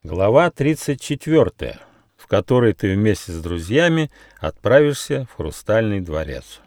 Глава 34, в которой ты вместе с друзьями отправишься в Хрустальный дворец.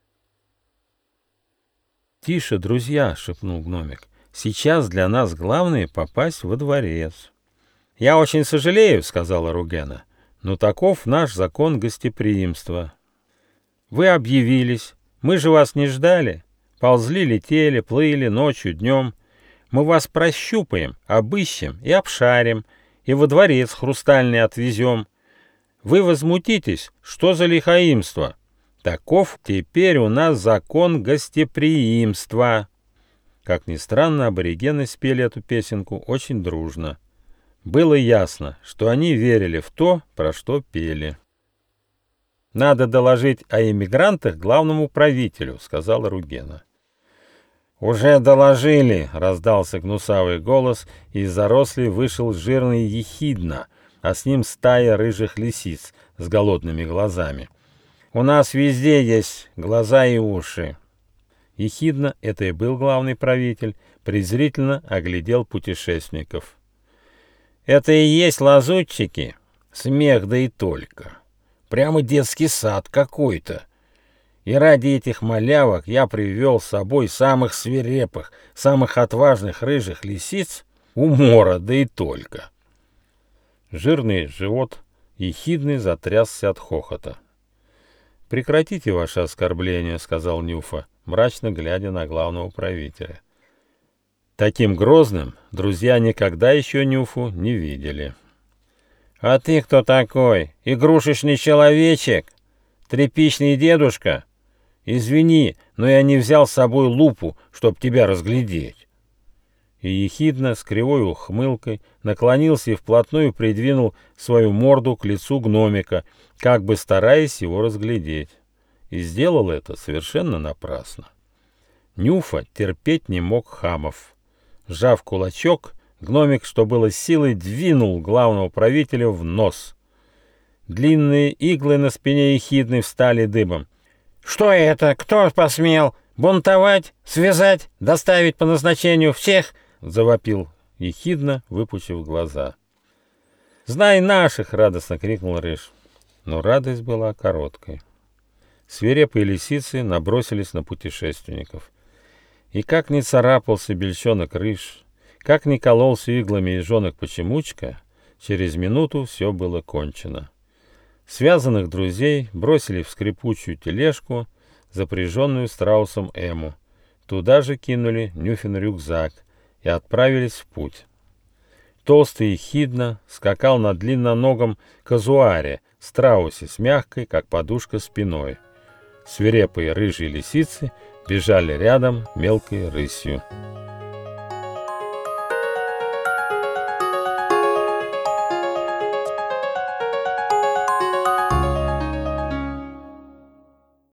«Тише, друзья!» — шепнул гномик. «Сейчас для нас главное попасть во дворец». «Я очень сожалею», — сказала Ругена, — «но таков наш закон гостеприимства. Вы объявились, мы же вас не ждали, ползли, летели, плыли ночью, днем. Мы вас прощупаем, обыщем и обшарим, и во дворец хрустальный отвезем. Вы возмутитесь, что за лихаимство? Таков теперь у нас закон гостеприимства». Как ни странно, аборигены спели эту песенку очень дружно. Было ясно, что они верили в то, про что пели. «Надо доложить о эмигрантах главному правителю», — сказала Ругена. «Уже доложили», — раздался гнусавый голос, и из зарослей вышел жирный Ехидна, а с ним стая рыжих лисиц с голодными глазами. «У нас везде есть глаза и уши». Ехидна, это и был главный правитель, презрительно оглядел путешественников. «Это и есть лазутчики? Смех да и только. Прямо детский сад какой-то. И ради этих малявок я привел с собой самых свирепых, самых отважных рыжих лисиц, умора, да и только». Жирный живот Ехидный затрясся от хохота. «Прекратите ваше оскорбление», — сказал Нюфа, мрачно глядя на главного правителя. Таким грозным друзья никогда еще Нюфу не видели. «А ты кто такой? Игрушечный человечек? Тряпичный дедушка? Извини, но я не взял с собой лупу, чтоб тебя разглядеть». И ехидно, с кривой ухмылкой, наклонился и вплотную придвинул свою морду к лицу гномика, как бы стараясь его разглядеть. И сделал это совершенно напрасно. Нюфа терпеть не мог хамов. Сжав кулачок, гномик, что было силой, двинул главного правителя в нос. Длинные иглы на спине ехидны встали дыбом. «Что это? Кто посмел? Бунтовать? Связать? Доставить по назначению всех?» — завопил ехидно, выпучив глаза. «Знай наших!» — радостно крикнул Рыж. Но радость была короткой. Свирепые лисицы набросились на путешественников. И как ни царапался бельчонок Рыж, как ни кололся иглами ежонок-почемучка, через минуту все было кончено. Связанных друзей бросили в скрипучую тележку, запряженную страусом Эму. Туда же кинули Нюфин рюкзак и отправились в путь. Толстый Ехидна скакал на длинноногом казуаре, страусе с мягкой, как подушка, спиной. Свирепые рыжие лисицы бежали рядом мелкой рысью.